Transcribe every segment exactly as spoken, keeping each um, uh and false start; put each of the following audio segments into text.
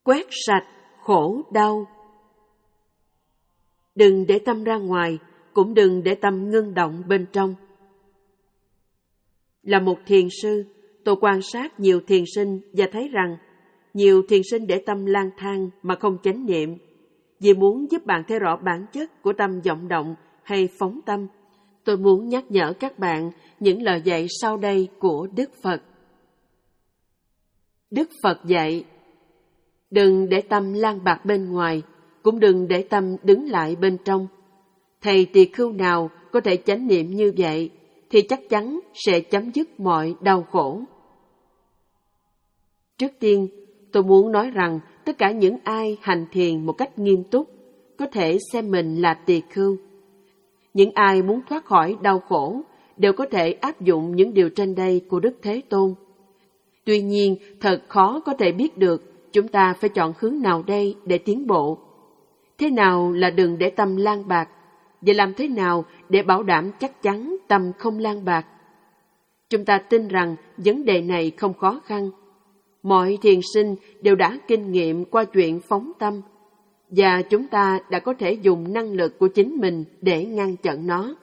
quét sạch khổ đau. Đừng để tâm ra ngoài, cũng đừng để tâm ngưng động bên trong. Là một thiền sư, tôi quan sát nhiều thiền sinh và thấy rằng nhiều thiền sinh để tâm lang thang mà không chánh niệm. Vì muốn giúp bạn thấy rõ bản chất của tâm vọng động hay phóng tâm, tôi muốn nhắc nhở các bạn những lời dạy sau đây của Đức Phật. Đức Phật dạy, đừng để tâm lang bạc bên ngoài, cũng đừng để tâm đứng lại bên trong. Thầy tỳ khưu nào có thể chánh niệm như vậy, thì chắc chắn sẽ chấm dứt mọi đau khổ. Trước tiên, tôi muốn nói rằng tất cả những ai hành thiền một cách nghiêm túc có thể xem mình là tỳ khưu. Những ai muốn thoát khỏi đau khổ đều có thể áp dụng những điều trên đây của Đức Thế Tôn. Tuy nhiên, thật khó có thể biết được chúng ta phải chọn hướng nào đây để tiến bộ. Thế nào là đừng để tâm lang bạc, và làm thế nào để bảo đảm chắc chắn tâm không lang bạc? Chúng ta tin rằng vấn đề này không khó khăn. Mọi thiền sinh đều đã kinh nghiệm qua chuyện phóng tâm, và chúng ta đã có thể dùng năng lực của chính mình để ngăn chặn nó.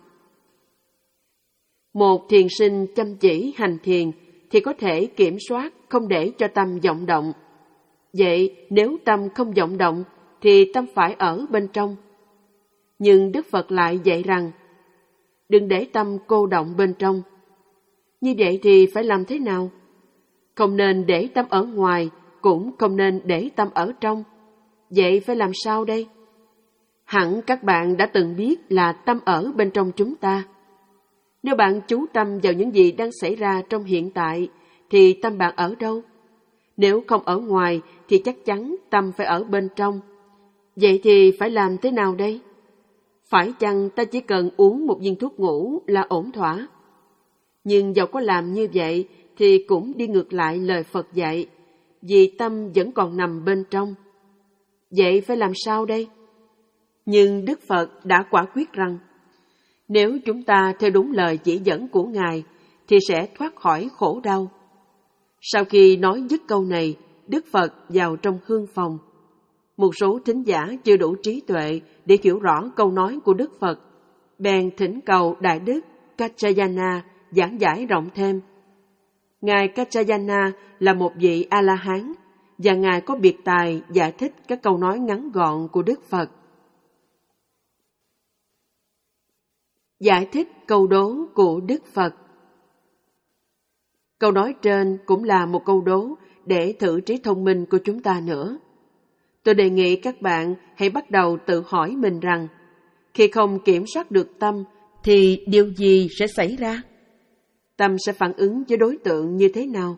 Một thiền sinh chăm chỉ hành thiền thì có thể kiểm soát không để cho tâm vọng động. Vậy nếu tâm không vọng động thì tâm phải ở bên trong. Nhưng Đức Phật lại dạy rằng đừng để tâm cô động bên trong. Như vậy thì phải làm thế nào? Không nên để tâm ở ngoài, cũng không nên để tâm ở trong. Vậy phải làm sao đây? Hẳn các bạn đã từng biết là tâm ở bên trong chúng ta. Nếu bạn chú tâm vào những gì đang xảy ra trong hiện tại, thì tâm bạn ở đâu? Nếu không ở ngoài, thì chắc chắn tâm phải ở bên trong. Vậy thì phải làm thế nào đây? Phải chăng ta chỉ cần uống một viên thuốc ngủ là ổn thỏa? Nhưng dẫu có làm như vậy, thì cũng đi ngược lại lời Phật dạy, vì tâm vẫn còn nằm bên trong. Vậy phải làm sao đây? Nhưng Đức Phật đã quả quyết rằng, nếu chúng ta theo đúng lời chỉ dẫn của Ngài, thì sẽ thoát khỏi khổ đau. Sau khi nói dứt câu này, Đức Phật vào trong hương phòng. Một số thính giả chưa đủ trí tuệ để hiểu rõ câu nói của Đức Phật, bèn thỉnh cầu Đại Đức Kaccayana giảng giải rộng thêm. Ngài Kaccayana là một vị A-la-hán, và Ngài có biệt tài giải thích các câu nói ngắn gọn của Đức Phật. Giải thích câu đố của Đức Phật. Câu nói trên cũng là một câu đố để thử trí thông minh của chúng ta nữa. Tôi đề nghị các bạn hãy bắt đầu tự hỏi mình rằng, khi không kiểm soát được tâm, thì điều gì sẽ xảy ra? Tâm sẽ phản ứng với đối tượng như thế nào?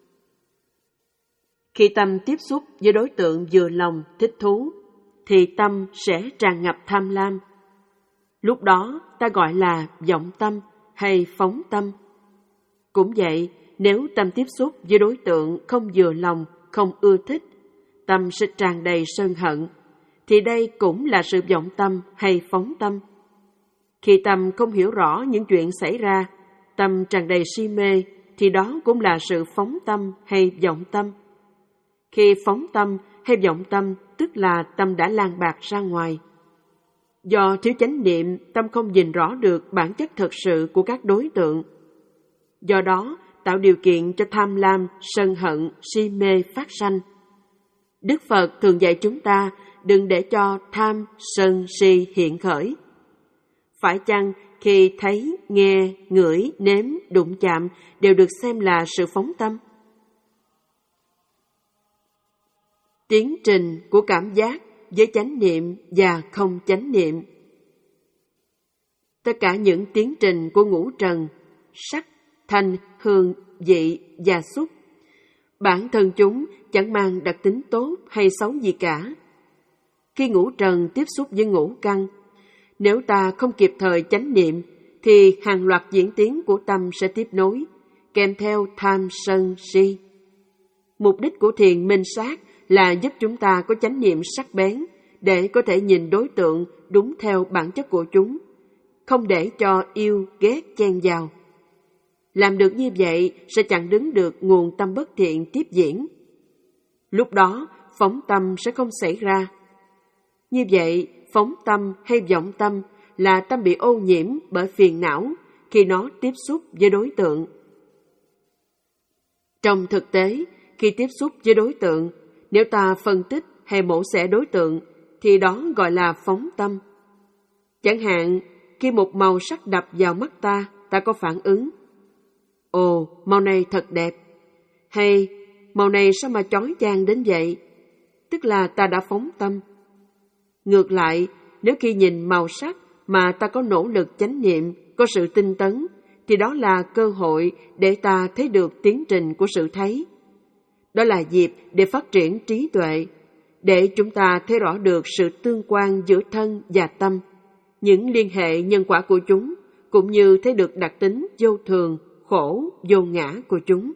Khi tâm tiếp xúc với đối tượng vừa lòng, thích thú, thì tâm sẽ tràn ngập tham lam. Lúc đó ta gọi là vọng tâm hay phóng tâm. Cũng vậy, nếu tâm tiếp xúc với đối tượng không vừa lòng, không ưa thích, tâm sẽ tràn đầy sân hận, thì đây cũng là sự vọng tâm hay phóng tâm. Khi tâm không hiểu rõ những chuyện xảy ra, tâm tràn đầy si mê, thì đó cũng là sự phóng tâm hay vọng tâm. Khi phóng tâm hay vọng tâm, tức là tâm đã lan bạc ra ngoài. Do thiếu chánh niệm, tâm không nhìn rõ được bản chất thật sự của các đối tượng. Do đó, tạo điều kiện cho tham lam, sân hận, si mê phát sanh. Đức Phật thường dạy chúng ta đừng để cho tham, sân, si hiện khởi. Phải chăng khi thấy, nghe, ngửi, nếm, đụng chạm đều được xem là sự phóng tâm? Tiến trình của cảm giác với chánh niệm và không chánh niệm. Tất cả những tiến trình của ngũ trần, sắc, thanh, hương, vị và xúc, bản thân chúng chẳng mang đặc tính tốt hay xấu gì cả. Khi ngũ trần tiếp xúc với ngũ căn, nếu ta không kịp thời chánh niệm, thì hàng loạt diễn tiến của tâm sẽ tiếp nối, kèm theo tham, sân, si. Mục đích của thiền minh sát là giúp chúng ta có chánh niệm sắc bén để có thể nhìn đối tượng đúng theo bản chất của chúng, không để cho yêu, ghét chen vào. Làm được như vậy sẽ chặn đứng được nguồn tâm bất thiện tiếp diễn. Lúc đó, phóng tâm sẽ không xảy ra. Như vậy, phóng tâm hay vọng tâm là tâm bị ô nhiễm bởi phiền não khi nó tiếp xúc với đối tượng. Trong thực tế, khi tiếp xúc với đối tượng, nếu ta phân tích hay mổ xẻ đối tượng, thì đó gọi là phóng tâm. Chẳng hạn, khi một màu sắc đập vào mắt ta, ta có phản ứng. Ồ, màu này thật đẹp. Hay, màu này sao mà chói chang đến vậy? Tức là ta đã phóng tâm. Ngược lại, nếu khi nhìn màu sắc mà ta có nỗ lực chánh niệm, có sự tinh tấn, thì đó là cơ hội để ta thấy được tiến trình của sự thấy. Đó là dịp để phát triển trí tuệ, để chúng ta thấy rõ được sự tương quan giữa thân và tâm, những liên hệ nhân quả của chúng, cũng như thấy được đặc tính vô thường, khổ, vô ngã của chúng.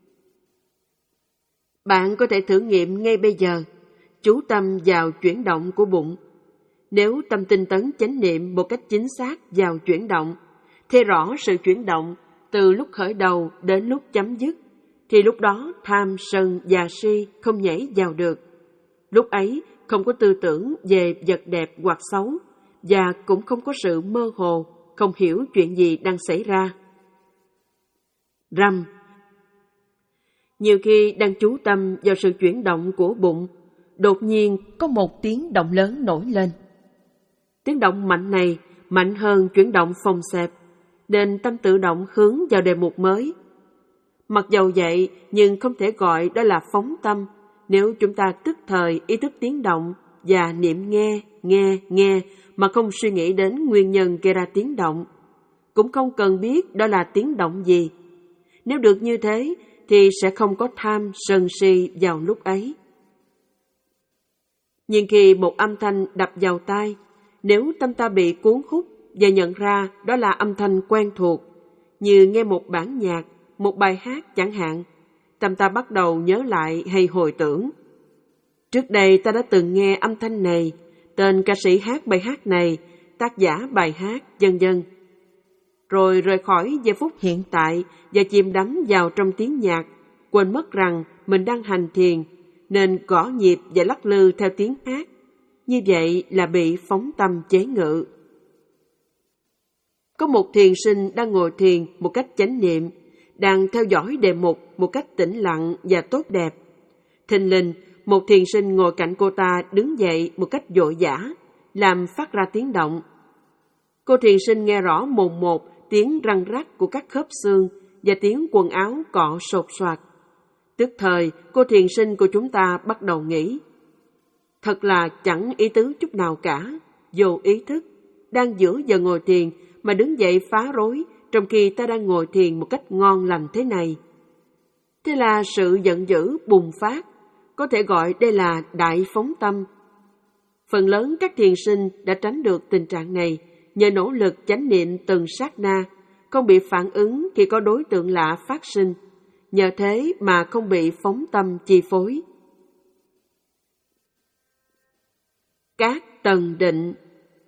Bạn có thể thử nghiệm ngay bây giờ, chú tâm vào chuyển động của bụng. Nếu tâm tinh tấn chánh niệm một cách chính xác vào chuyển động, thấy rõ sự chuyển động từ lúc khởi đầu đến lúc chấm dứt, thì lúc đó tham, sân và si không nhảy vào được. Lúc ấy không có tư tưởng về vật đẹp hoặc xấu, và cũng không có sự mơ hồ, không hiểu chuyện gì đang xảy ra. Răm. Nhiều khi đang chú tâm vào sự chuyển động của bụng, đột nhiên có một tiếng động lớn nổi lên. Tiếng động mạnh này mạnh hơn chuyển động phồng xẹp, nên tâm tự động hướng vào đề mục mới. Mặc dầu vậy, nhưng không thể gọi đó là phóng tâm nếu chúng ta tức thời ý thức tiếng động và niệm nghe, nghe, nghe mà không suy nghĩ đến nguyên nhân gây ra tiếng động. Cũng không cần biết đó là tiếng động gì. Nếu được như thế, thì sẽ không có tham, sân si vào lúc ấy. Nhưng khi một âm thanh đập vào tai, nếu tâm ta bị cuốn hút và nhận ra đó là âm thanh quen thuộc, như nghe một bản nhạc, một bài hát chẳng hạn, tâm ta bắt đầu nhớ lại hay hồi tưởng. Trước đây ta đã từng nghe âm thanh này, tên ca sĩ hát bài hát này, tác giả bài hát, vân vân. Rồi rời khỏi giây phút hiện tại và chìm đắm vào trong tiếng nhạc, quên mất rằng mình đang hành thiền, nên gõ nhịp và lắc lư theo tiếng hát. Như vậy là bị phóng tâm chế ngự. Có một thiền sinh đang ngồi thiền một cách chánh niệm, đang theo dõi đề mục một cách tĩnh lặng và tốt đẹp. Thình lình, một thiền sinh ngồi cạnh cô ta đứng dậy một cách vội vã, làm phát ra tiếng động. Cô thiền sinh nghe rõ mồn một tiếng răng rắc của các khớp xương và tiếng quần áo cọ sột soạt. Tức thời, cô thiền sinh của chúng ta bắt đầu nghĩ. Thật là chẳng ý tứ chút nào cả, vô ý thức, đang giữa giờ ngồi thiền mà đứng dậy phá rối trong khi ta đang ngồi thiền một cách ngon lành thế này. Thế là sự giận dữ bùng phát, có thể gọi đây là đại phóng tâm. Phần lớn các thiền sinh đã tránh được tình trạng này nhờ nỗ lực chánh niệm từng sát na, không bị phản ứng khi có đối tượng lạ phát sinh, nhờ thế mà không bị phóng tâm chi phối. Các tầng định.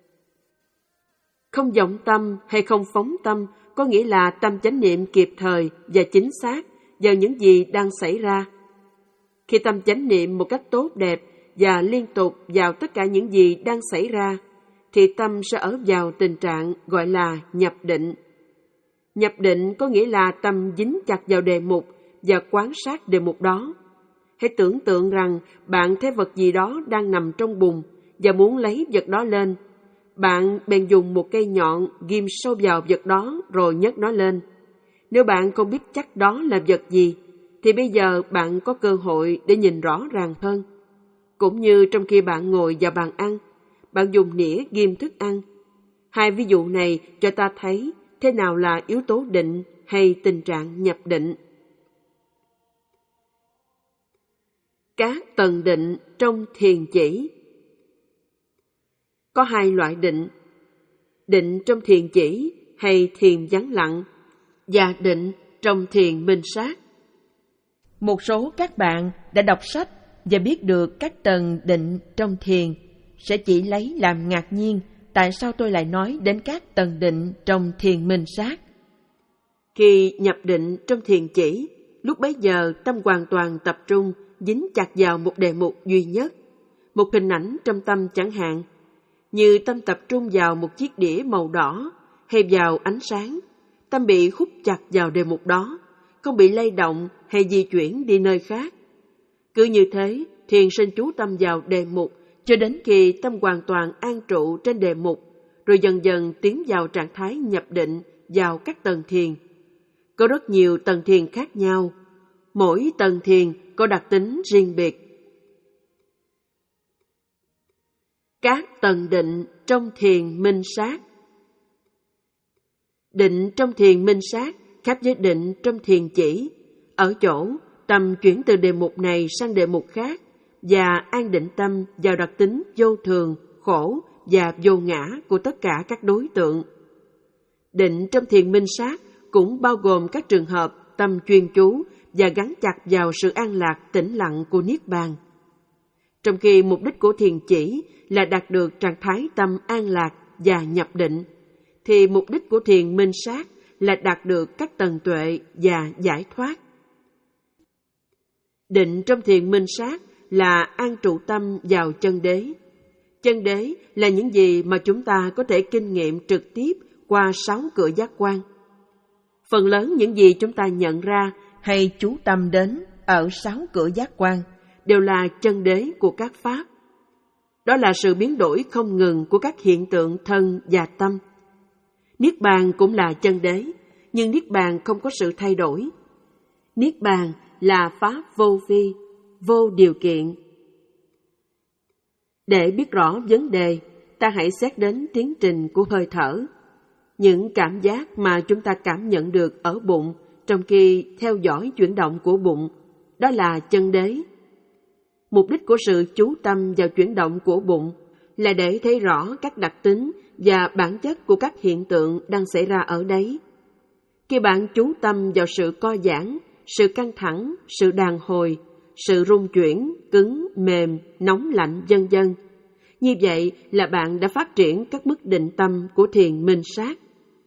Không vọng tâm hay không phóng tâm có nghĩa là tâm chánh niệm kịp thời và chính xác vào những gì đang xảy ra. Khi tâm chánh niệm một cách tốt đẹp và liên tục vào tất cả những gì đang xảy ra, thì tâm sẽ ở vào tình trạng gọi là nhập định. Nhập định có nghĩa là tâm dính chặt vào đề mục và quan sát đề mục đó. Hãy tưởng tượng rằng bạn thấy vật gì đó đang nằm trong bùn và muốn lấy vật đó lên. Bạn bèn dùng một cây nhọn ghim sâu vào vật đó rồi nhấc nó lên. Nếu bạn không biết chắc đó là vật gì, thì bây giờ bạn có cơ hội để nhìn rõ ràng hơn. Cũng như trong khi bạn ngồi vào bàn ăn, bạn dùng nĩa ghim thức ăn. Hai ví dụ này cho ta thấy thế nào là yếu tố định hay tình trạng nhập định. Các tầng định trong thiền chỉ. Có hai loại định: định trong thiền chỉ hay thiền vắng lặng, và định trong thiền minh sát. Một số các bạn đã đọc sách và biết được các tầng định trong thiền sẽ chỉ lấy làm ngạc nhiên tại sao tôi lại nói đến các tầng định trong thiền minh sát. Khi nhập định trong thiền chỉ, lúc bấy giờ tâm hoàn toàn tập trung dính chặt vào một đề mục duy nhất, một hình ảnh trong tâm chẳng hạn, như tâm tập trung vào một chiếc đĩa màu đỏ hay vào ánh sáng, tâm bị hút chặt vào đề mục đó, không bị lay động hay di chuyển đi nơi khác. Cứ như thế, thiền sinh chú tâm vào đề mục cho đến khi tâm hoàn toàn an trụ trên đề mục, rồi dần dần tiến vào trạng thái nhập định vào các tầng thiền. Có rất nhiều tầng thiền khác nhau, mỗi tầng thiền có đặc tính riêng biệt. Các tầng định trong thiền minh sát. Định trong thiền minh sát khác với định trong thiền chỉ, ở chỗ tâm chuyển từ đề mục này sang đề mục khác và an định tâm vào đặc tính vô thường, khổ và vô ngã của tất cả các đối tượng. Định trong thiền minh sát cũng bao gồm các trường hợp tâm chuyên chú và gắn chặt vào sự an lạc tĩnh lặng của Niết Bàn. Trong khi mục đích của thiền chỉ là đạt được trạng thái tâm an lạc và nhập định, thì mục đích của thiền minh sát là đạt được các tầng tuệ và giải thoát. Định trong thiền minh sát là an trụ tâm vào chân đế. Chân đế là những gì mà chúng ta có thể kinh nghiệm trực tiếp qua sáu cửa giác quan. Phần lớn những gì chúng ta nhận ra hay chú tâm đến ở sáu cửa giác quan đều là chân đế của các pháp. Đó là sự biến đổi không ngừng của các hiện tượng thân và tâm. Niết bàn cũng là chân đế, nhưng Niết bàn không có sự thay đổi. Niết bàn là pháp vô vi, vô điều kiện. Để biết rõ vấn đề, ta hãy xét đến tiến trình của hơi thở. Những cảm giác mà chúng ta cảm nhận được ở bụng trong khi theo dõi chuyển động của bụng, đó là chân đế. Mục đích của sự chú tâm vào chuyển động của bụng là để thấy rõ các đặc tính và bản chất của các hiện tượng đang xảy ra ở đấy. Khi bạn chú tâm vào sự co giãn, sự căng thẳng, sự đàn hồi, sự rung chuyển, cứng, mềm, nóng lạnh, vân vân, như vậy là bạn đã phát triển các mức định tâm của thiền minh sát.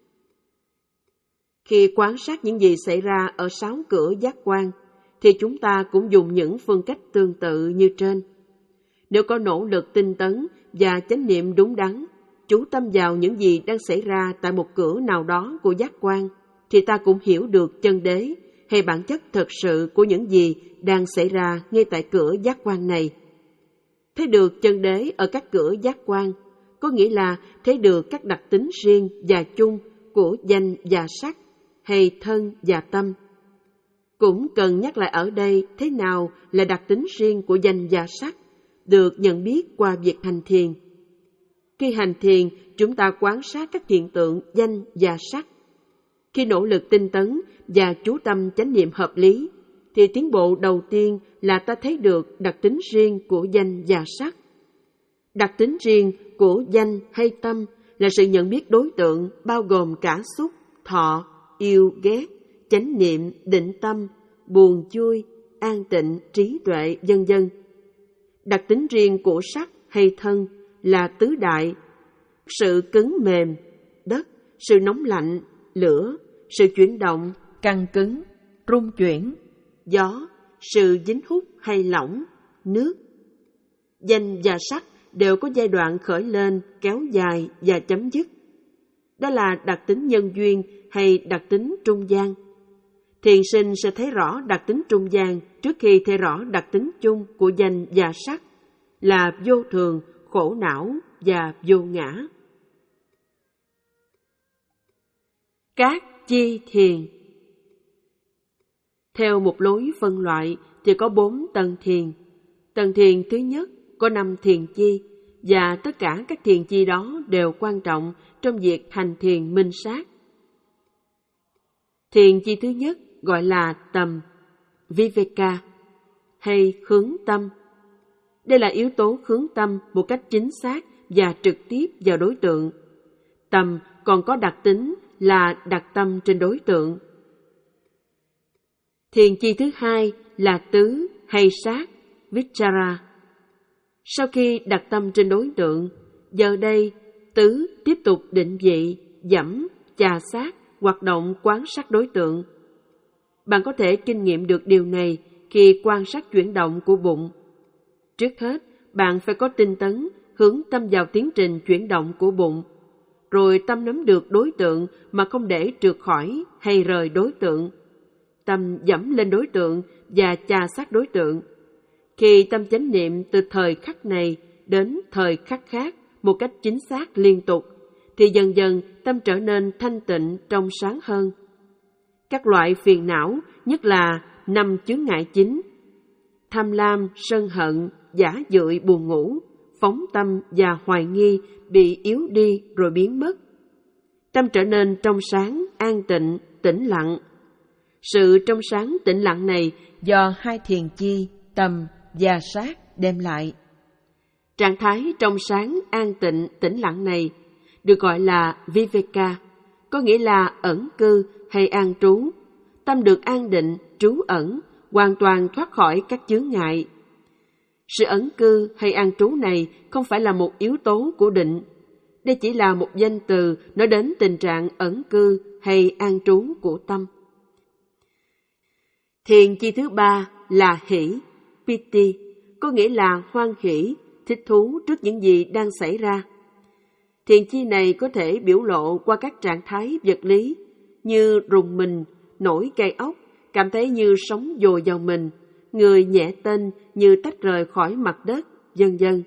Khi quan sát những gì xảy ra ở sáu cửa giác quan, thì chúng ta cũng dùng những phương cách tương tự như trên. Nếu có nỗ lực tinh tấn và chánh niệm đúng đắn, chú tâm vào những gì đang xảy ra tại một cửa nào đó của giác quan, thì ta cũng hiểu được chân đế hay bản chất thực sự của những gì đang xảy ra ngay tại cửa giác quan này. Thấy được chân đế ở các cửa giác quan, có nghĩa là thấy được các đặc tính riêng và chung của danh và sắc, hay thân và tâm. Cũng cần nhắc lại ở đây thế nào là đặc tính riêng của danh và sắc, được nhận biết qua việc hành thiền. Khi hành thiền, chúng ta quan sát các hiện tượng danh và sắc. Khi nỗ lực tinh tấn và chú tâm chánh niệm hợp lý, thì tiến bộ đầu tiên là ta thấy được đặc tính riêng của danh và sắc. Đặc tính riêng của danh hay tâm là sự nhận biết đối tượng bao gồm cả xúc, thọ, yêu, ghét, chánh niệm, định tâm, buồn vui, an tịnh, trí tuệ, vân vân. Đặc tính riêng của sắc hay thân là tứ đại, sự cứng mềm, đất, sự nóng lạnh, lửa, sự chuyển động, căng cứng, rung chuyển, gió, sự dính hút hay lỏng, nước. Danh và sắc đều có giai đoạn khởi lên, kéo dài và chấm dứt. Đó là đặc tính nhân duyên hay đặc tính trung gian. Thiền sinh sẽ thấy rõ đặc tính trung gian trước khi thấy rõ đặc tính chung của danh và sắc là vô thường, khổ não và vô ngã. Các chi thiền. Theo một lối phân loại thì có bốn tầng thiền. Tầng thiền thứ nhất có năm thiền chi, và tất cả các thiền chi đó đều quan trọng trong việc hành thiền minh sát. Thiền chi thứ nhất gọi là tầm, viveka, hay hướng tâm. Đây là yếu tố hướng tâm một cách chính xác và trực tiếp vào đối tượng. Tầm còn có đặc tính là đặt tâm trên đối tượng. Thiền chi thứ hai là tứ hay sát, vichara. Sau khi đặt tâm trên đối tượng, giờ đây tứ tiếp tục định vị, dẫm, chà sát, hoạt động quán sát đối tượng. Bạn có thể kinh nghiệm được điều này khi quan sát chuyển động của bụng. Trước hết, bạn phải có tinh tấn, hướng tâm vào tiến trình chuyển động của bụng. Rồi tâm nắm được đối tượng mà không để trượt khỏi hay rời đối tượng. Tâm dẫm lên đối tượng và chà sát đối tượng. Khi tâm chánh niệm từ thời khắc này đến thời khắc khác một cách chính xác liên tục, thì dần dần tâm trở nên thanh tịnh trong sáng hơn. Các loại phiền não, nhất là năm chướng ngại chính, tham lam, sân hận, giả dưỡi, buồn ngủ, phóng tâm và hoài nghi bị yếu đi rồi biến mất. Tâm trở nên trong sáng, an tịnh, tĩnh lặng. Sự trong sáng tĩnh lặng này do hai thiền chi, tâm và sát đem lại. Trạng thái trong sáng, an tịnh, tĩnh lặng này được gọi là Viveka, có nghĩa là ẩn cư hay an trú. Tâm được an định, trú ẩn, hoàn toàn thoát khỏi các chướng ngại. Sự ẩn cư hay an trú này không phải là một yếu tố của định. Đây chỉ là một danh từ nói đến tình trạng ẩn cư hay an trú của tâm. Thiền chi thứ ba là hỷ, piti, có nghĩa là hoan hỷ, thích thú trước những gì đang xảy ra. Thiền chi này có thể biểu lộ qua các trạng thái vật lý như rùng mình, nổi gai ốc, cảm thấy như sống dồi vào mình, người nhẹ tênh như tách rời khỏi mặt đất, vân vân.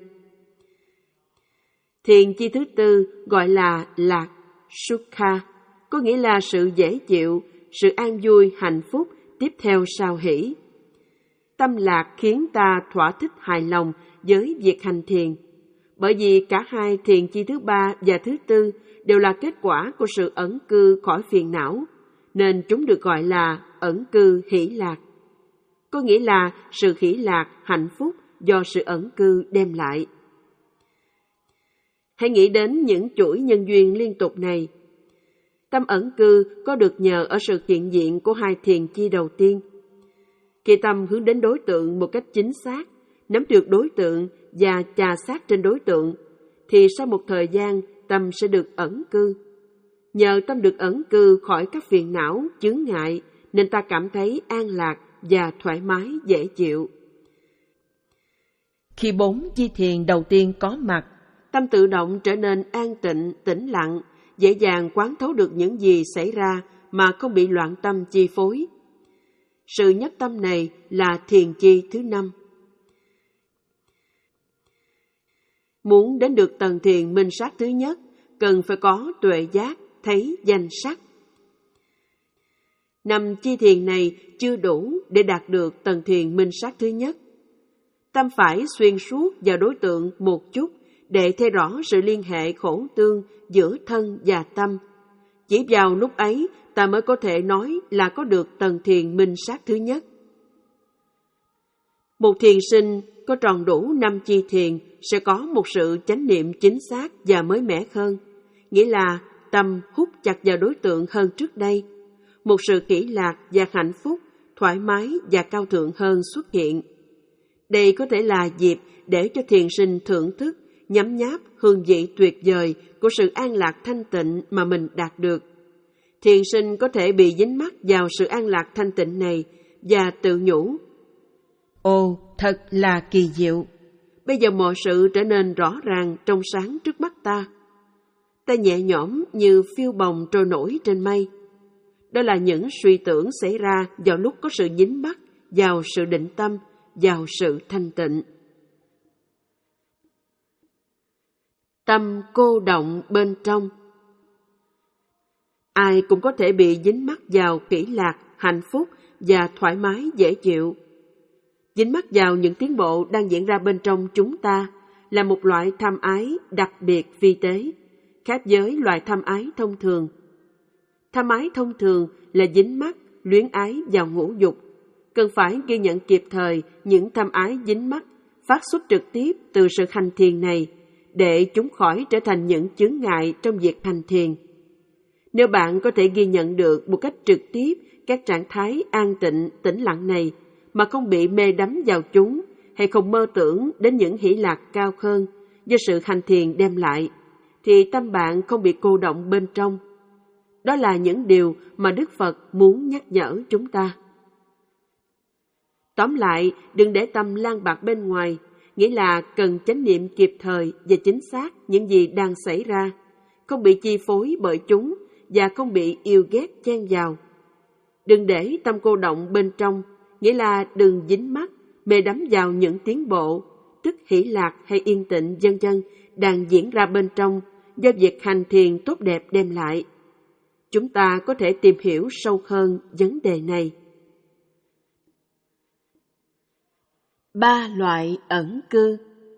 Thiền chi thứ tư gọi là lạc, sukha, có nghĩa là sự dễ chịu, sự an vui, hạnh phúc tiếp theo sau hỷ. Tâm lạc khiến ta thỏa thích hài lòng với việc hành thiền, bởi vì cả hai thiền chi thứ ba và thứ tư đều là kết quả của sự ẩn cư khỏi phiền não, nên chúng được gọi là ẩn cư hỷ lạc. Có nghĩa là sự hỷ lạc, hạnh phúc do sự ẩn cư đem lại. Hãy nghĩ đến những chuỗi nhân duyên liên tục này. Tâm ẩn cư có được nhờ ở sự hiện diện của hai thiền chi đầu tiên. Khi tâm hướng đến đối tượng một cách chính xác, nắm được đối tượng và chà sát trên đối tượng, thì sau một thời gian tâm sẽ được ẩn cư. Nhờ tâm được ẩn cư khỏi các phiền não, chướng ngại, nên ta cảm thấy an lạc và thoải mái dễ chịu. Khi bốn chi thiền đầu tiên có mặt, tâm tự động trở nên an tịnh, tĩnh lặng, dễ dàng quán thấu được những gì xảy ra mà không bị loạn tâm chi phối. Sự nhất tâm này là thiền chi thứ năm. Muốn đến được tầng thiền minh sát thứ nhất, cần phải có tuệ giác, thấy danh sắc. Năm chi thiền này chưa đủ để đạt được tầng thiền minh sát thứ nhất. Tâm phải xuyên suốt vào đối tượng một chút để thấy rõ sự liên hệ khổ tương giữa thân và tâm. Chỉ vào lúc ấy ta mới có thể nói là có được tầng thiền minh sát thứ nhất. Một thiền sinh có tròn đủ năm chi thiền sẽ có một sự chánh niệm chính xác và mới mẻ hơn, nghĩa là tâm hút chặt vào đối tượng hơn trước đây. Một sự hỷ lạc và hạnh phúc, thoải mái và cao thượng hơn xuất hiện. Đây có thể là dịp để cho thiền sinh thưởng thức, nhấm nháp hương vị tuyệt vời của sự an lạc thanh tịnh mà mình đạt được. Thiền sinh có thể bị dính mắc vào sự an lạc thanh tịnh này và tự nhủ: Ồ, thật là kỳ diệu. Bây giờ mọi sự trở nên rõ ràng trong sáng trước mắt ta. Ta nhẹ nhõm như phiêu bồng trôi nổi trên mây. Đó là những suy tưởng xảy ra vào lúc có sự dính mắc vào sự định tâm, vào sự thanh tịnh. Tâm cô động bên trong. Ai cũng có thể bị dính mắc vào hỷ lạc, hạnh phúc và thoải mái dễ chịu. Dính mắc vào những tiến bộ đang diễn ra bên trong chúng ta là một loại tham ái đặc biệt vi tế, khác với loại tham ái thông thường. Tham ái thông thường là dính mắc, luyến ái vào ngũ dục. Cần phải ghi nhận kịp thời những tham ái dính mắc phát xuất trực tiếp từ sự hành thiền này, để chúng khỏi trở thành những chướng ngại trong việc hành thiền. Nếu bạn có thể ghi nhận được một cách trực tiếp các trạng thái an tịnh, tĩnh lặng này, mà không bị mê đắm vào chúng, hay không mơ tưởng đến những hỷ lạc cao hơn do sự hành thiền đem lại, thì tâm bạn không bị cô động bên trong. Đó là những điều mà Đức Phật muốn nhắc nhở chúng ta. Tóm lại, đừng để tâm lang bạc bên ngoài, nghĩa là cần chánh niệm kịp thời và chính xác những gì đang xảy ra, không bị chi phối bởi chúng và không bị yêu ghét chen vào. Đừng để tâm cô động bên trong, nghĩa là đừng dính mắc, mê đắm vào những tiến bộ, tức hỷ lạc hay yên tĩnh vân vân đang diễn ra bên trong do việc hành thiền tốt đẹp đem lại. Chúng ta có thể tìm hiểu sâu hơn vấn đề này. Ba loại ẩn cư.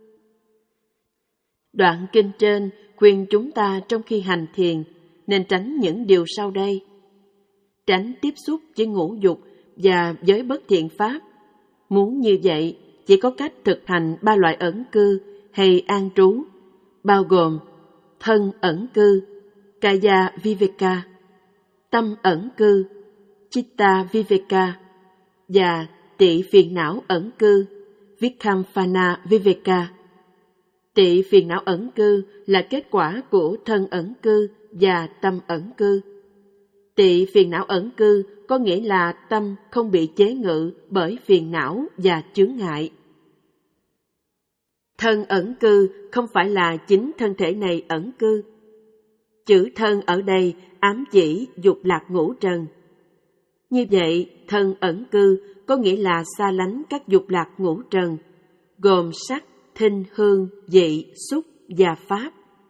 Đoạn kinh trên khuyên chúng ta trong khi hành thiền nên tránh những điều sau đây. Tránh tiếp xúc với ngũ dục và với bất thiện pháp. Muốn như vậy, chỉ có cách thực hành ba loại ẩn cư hay an trú, bao gồm thân ẩn cư, Kaya Viveka, tâm ẩn cư, Chitta Viveka, và tị phiền não ẩn cư, Vikhamphana Viveka. Tị phiền não ẩn cư là kết quả của thân ẩn cư và tâm ẩn cư. Tị phiền não ẩn cư có nghĩa là tâm không bị chế ngự bởi phiền não và chướng ngại. Thân ẩn cư không phải là chính thân thể này ẩn cư. Chữ thân ở đây ám chỉ dục lạc ngũ trần. Như vậy, thân ẩn cư có nghĩa là xa lánh các dục lạc ngũ trần, gồm sắc, thinh, hương, vị, xúc và pháp.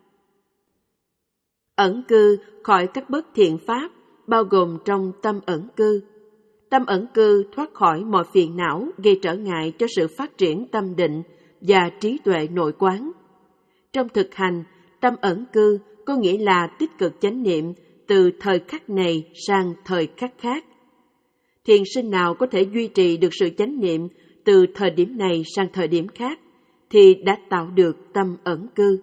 Ẩn cư khỏi các bất thiện pháp, bao gồm trong tâm ẩn cư. Tâm ẩn cư thoát khỏi mọi phiền não gây trở ngại cho sự phát triển tâm định và trí tuệ nội quán. Trong thực hành, tâm ẩn cư có nghĩa là tích cực chánh niệm từ thời khắc này sang thời khắc khác. Thiền sinh nào có thể duy trì được sự chánh niệm từ thời điểm này sang thời điểm khác thì đã tạo được tâm ẩn cư.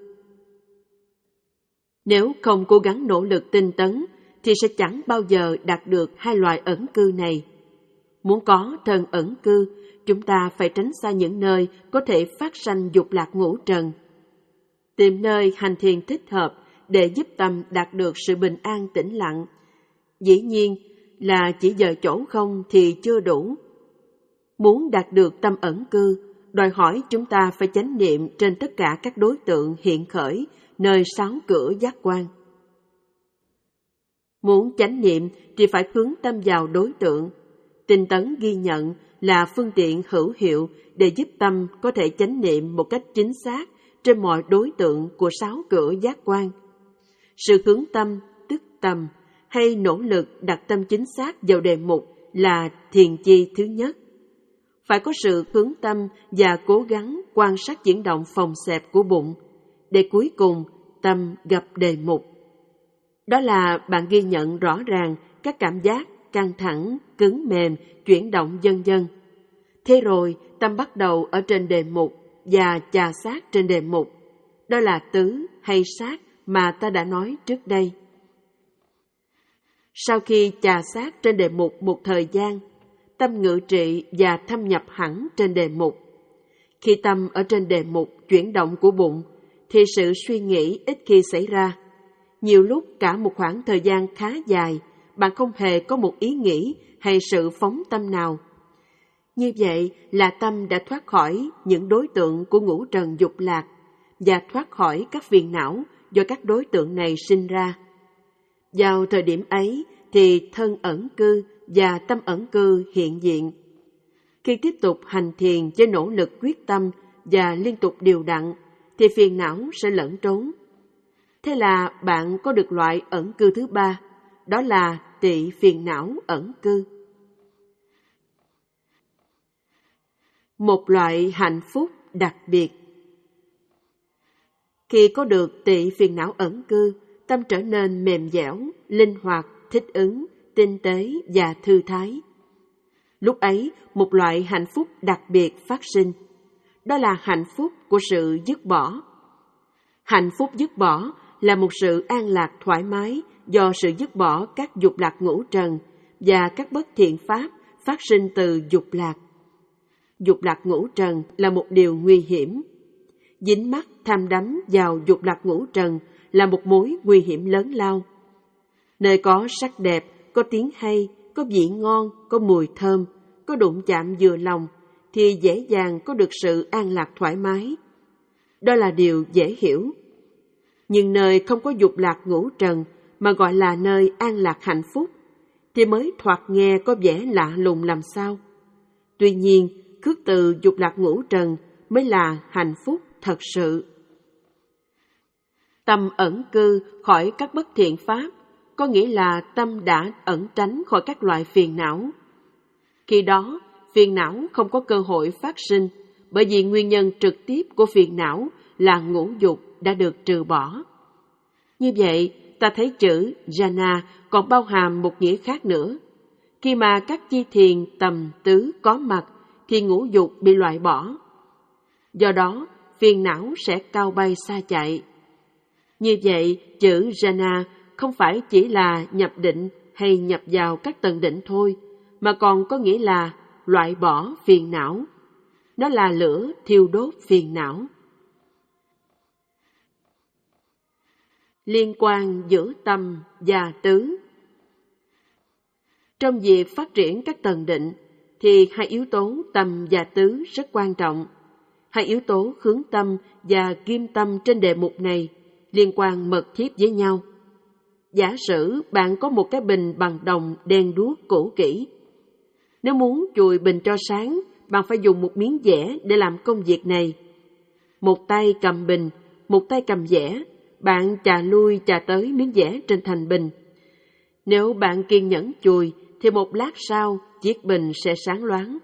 Nếu không cố gắng nỗ lực tinh tấn thì sẽ chẳng bao giờ đạt được hai loại ẩn cư này. Muốn có thân ẩn cư, chúng ta phải tránh xa những nơi có thể phát sanh dục lạc ngũ trần. Tìm nơi hành thiền thích hợp để giúp tâm đạt được sự bình an tĩnh lặng. Dĩ nhiên là chỉ giờ chỗ không thì chưa đủ. Muốn đạt được tâm ẩn cư, đòi hỏi chúng ta phải chánh niệm trên tất cả các đối tượng hiện khởi nơi sáu cửa giác quan. Muốn chánh niệm thì phải hướng tâm vào đối tượng. Tinh tấn ghi nhận là phương tiện hữu hiệu để giúp tâm có thể chánh niệm một cách chính xác trên mọi đối tượng của sáu cửa giác quan. Sự hướng tâm, tức tầm, hay nỗ lực đặt tâm chính xác vào đề mục là thiền chi thứ nhất. Phải có sự hướng tâm và cố gắng quan sát chuyển động phòng xẹp của bụng, để cuối cùng tâm gặp đề mục. Đó là bạn ghi nhận rõ ràng các cảm giác căng thẳng, cứng mềm, chuyển động vân vân. Thế rồi tâm bắt đầu ở trên đề mục và chà sát trên đề mục. Đó là tứ hay sát mà ta đã nói trước đây. Sau khi chà sát trên đề mục một thời gian, tâm ngự trị và thâm nhập hẳn trên đề mục. Khi tâm ở trên đề mục chuyển động của bụng, thì sự suy nghĩ ít khi xảy ra. Nhiều lúc cả một khoảng thời gian khá dài, bạn không hề có một ý nghĩ hay sự phóng tâm nào. Như vậy là tâm đã thoát khỏi những đối tượng của ngũ trần dục lạc và thoát khỏi các phiền não do các đối tượng này sinh ra. Vào thời điểm ấy thì thân ẩn cư và tâm ẩn cư hiện diện. Khi tiếp tục hành thiền với nỗ lực quyết tâm và liên tục điều đặn, thì phiền não sẽ lẫn trốn. Thế là bạn có được loại ẩn cư thứ ba, đó là tị phiền não ẩn cư. Một loại hạnh phúc đặc biệt. Khi có được tị phiền não ẩn cư, tâm trở nên mềm dẻo, linh hoạt, thích ứng, tinh tế và thư thái. Lúc ấy, một loại hạnh phúc đặc biệt phát sinh. Đó là hạnh phúc của sự dứt bỏ. Hạnh phúc dứt bỏ là một sự an lạc thoải mái do sự dứt bỏ các dục lạc ngũ trần và các bất thiện pháp phát sinh từ dục lạc. Dục lạc ngũ trần là một điều nguy hiểm. Dính mắc tham đắm vào dục lạc ngũ trần là một mối nguy hiểm lớn lao. Nơi có sắc đẹp, có tiếng hay, có vị ngon, có mùi thơm, có đụng chạm vừa lòng, thì dễ dàng có được sự an lạc thoải mái. Đó là điều dễ hiểu. Nhưng nơi không có dục lạc ngũ trần mà gọi là nơi an lạc hạnh phúc, thì mới thoạt nghe có vẻ lạ lùng làm sao. Tuy nhiên, khước từ dục lạc ngũ trần mới là hạnh phúc thật sự. Tâm ẩn cư khỏi các bất thiện pháp, có nghĩa là tâm đã ẩn tránh khỏi các loại phiền não. Khi đó, phiền não không có cơ hội phát sinh, bởi vì nguyên nhân trực tiếp của phiền não là ngũ dục đã được trừ bỏ. Như vậy, ta thấy chữ jhana còn bao hàm một nghĩa khác nữa. Khi mà các chi thiền tầm tứ có mặt, thì ngũ dục bị loại bỏ. Do đó, phiền não sẽ cao bay xa chạy. Như vậy, chữ jhana không phải chỉ là nhập định hay nhập vào các tầng định thôi, mà còn có nghĩa là loại bỏ phiền não. Nó là lửa thiêu đốt phiền não. Liên quan giữa tâm và tứ. Trong việc phát triển các tầng định, thì hai yếu tố tâm và tứ rất quan trọng. Hai yếu tố hướng tâm và ghim tâm trên đề mục này liên quan mật thiết với nhau. Giả sử bạn có một cái bình bằng đồng đen đuốc cũ kỹ. Nếu muốn chùi bình cho sáng, bạn phải dùng một miếng dẻ để làm công việc này. Một tay cầm bình, một tay cầm dẻ, bạn chà lui chà tới miếng dẻ trên thành bình. Nếu bạn kiên nhẫn chùi, thì một lát sau, chiếc bình sẽ sáng loáng.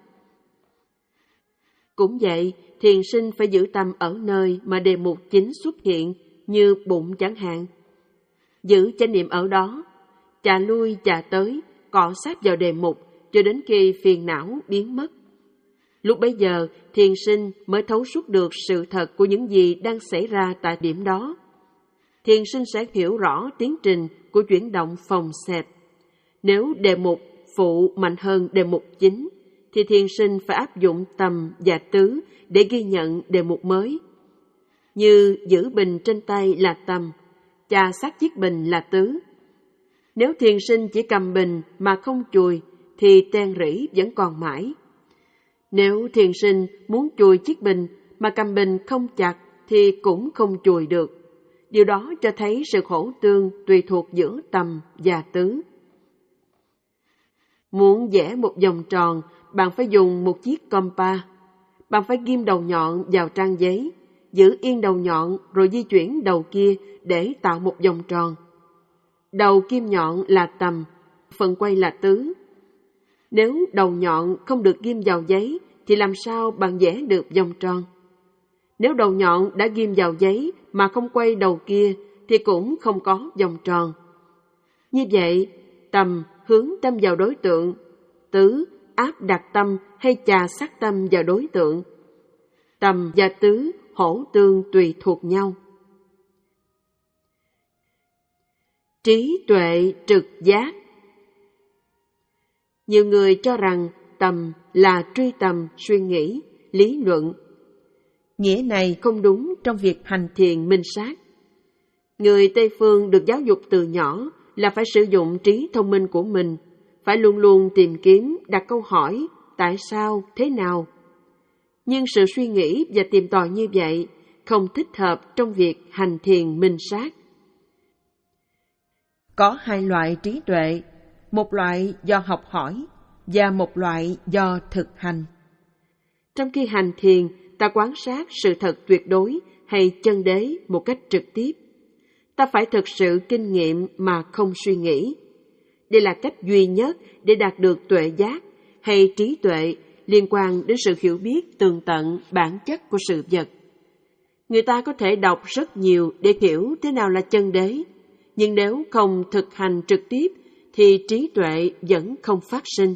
Cũng vậy, thiền sinh phải giữ tâm ở nơi mà đề mục chính xuất hiện, như bụng chẳng hạn. Giữ chánh niệm ở đó, chà lui chà tới, cọ sát vào đề mục, cho đến khi phiền não biến mất. Lúc bấy giờ, thiền sinh mới thấu suốt được sự thật của những gì đang xảy ra tại điểm đó. Thiền sinh sẽ hiểu rõ tiến trình của chuyển động phòng xẹp. Nếu đề mục phụ mạnh hơn đề mục chính, thì thiền sinh phải áp dụng tầm và tứ để ghi nhận đề mục mới. Như giữ bình trên tay là tầm, chà sát chiếc bình là tứ. Nếu thiền sinh chỉ cầm bình mà không chùi, thì ten rỉ vẫn còn mãi. Nếu thiền sinh muốn chùi chiếc bình mà cầm bình không chặt, thì cũng không chùi được. Điều đó cho thấy sự khổ tương tùy thuộc giữa tầm và tứ. Muốn vẽ một vòng tròn, bạn phải dùng một chiếc compa. Bạn phải ghim đầu nhọn vào trang giấy, giữ yên đầu nhọn rồi di chuyển đầu kia để tạo một vòng tròn. Đầu kim nhọn là tầm, phần quay là tứ. Nếu đầu nhọn không được ghim vào giấy, thì làm sao bạn vẽ được vòng tròn? Nếu đầu nhọn đã ghim vào giấy mà không quay đầu kia, thì cũng không có vòng tròn. Như vậy, tầm hướng tâm vào đối tượng, tứ áp đặt tâm hay chà sát tâm vào đối tượng. Tầm và tứ hỗ tương tùy thuộc nhau. Trí tuệ trực giác. Nhiều người cho rằng tầm là truy tầm suy nghĩ, lý luận. Nghĩa này không đúng trong việc hành thiền minh sát. Người Tây Phương được giáo dục từ nhỏ là phải sử dụng trí thông minh của mình, phải luôn luôn tìm kiếm, đặt câu hỏi, tại sao, thế nào. Nhưng sự suy nghĩ và tìm tòi như vậy không thích hợp trong việc hành thiền minh sát. Có hai loại trí tuệ, một loại do học hỏi và một loại do thực hành. Trong khi hành thiền, ta quan sát sự thật tuyệt đối hay chân đế một cách trực tiếp. Ta phải thực sự kinh nghiệm mà không suy nghĩ. Đây là cách duy nhất để đạt được tuệ giác hay trí tuệ liên quan đến sự hiểu biết tường tận bản chất của sự vật. Người ta có thể đọc rất nhiều để hiểu thế nào là chân đế, nhưng nếu không thực hành trực tiếp thì trí tuệ vẫn không phát sinh.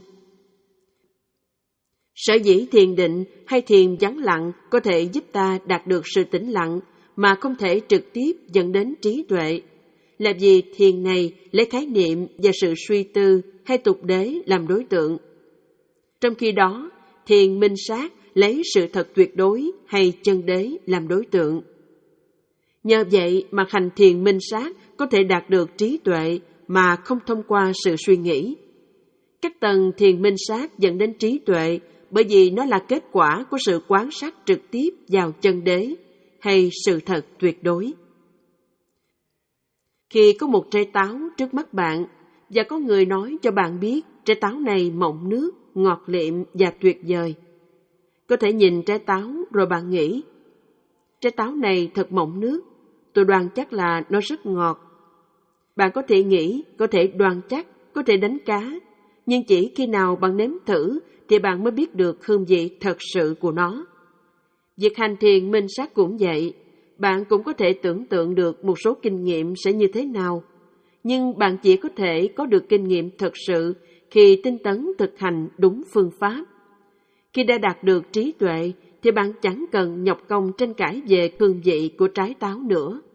Sở dĩ thiền định hay thiền vắng lặng có thể giúp ta đạt được sự tĩnh lặng mà không thể trực tiếp dẫn đến trí tuệ, là vì thiền này lấy khái niệm và sự suy tư hay tục đế làm đối tượng. Trong khi đó, thiền minh sát lấy sự thật tuyệt đối hay chân đế làm đối tượng. Nhờ vậy mà hành thiền minh sát có thể đạt được trí tuệ mà không thông qua sự suy nghĩ. Các tầng thiền minh sát dẫn đến trí tuệ bởi vì nó là kết quả của sự quan sát trực tiếp vào chân đế hay sự thật tuyệt đối. Khi có một trái táo trước mắt bạn và có người nói cho bạn biết trái táo này mọng nước, ngọt liệm và tuyệt vời, có thể nhìn trái táo rồi bạn nghĩ, trái táo này thật mọng nước, tôi đoán chắc là nó rất ngọt. Bạn có thể nghĩ, có thể đoán chắc, có thể đánh cá, nhưng chỉ khi nào bạn nếm thử thì bạn mới biết được hương vị thật sự của nó. Việc hành thiền minh sát cũng vậy, bạn cũng có thể tưởng tượng được một số kinh nghiệm sẽ như thế nào, nhưng bạn chỉ có thể có được kinh nghiệm thật sự khi tinh tấn thực hành đúng phương pháp. Khi đã đạt được trí tuệ thì bạn chẳng cần nhọc công tranh cãi về hương vị của trái táo nữa.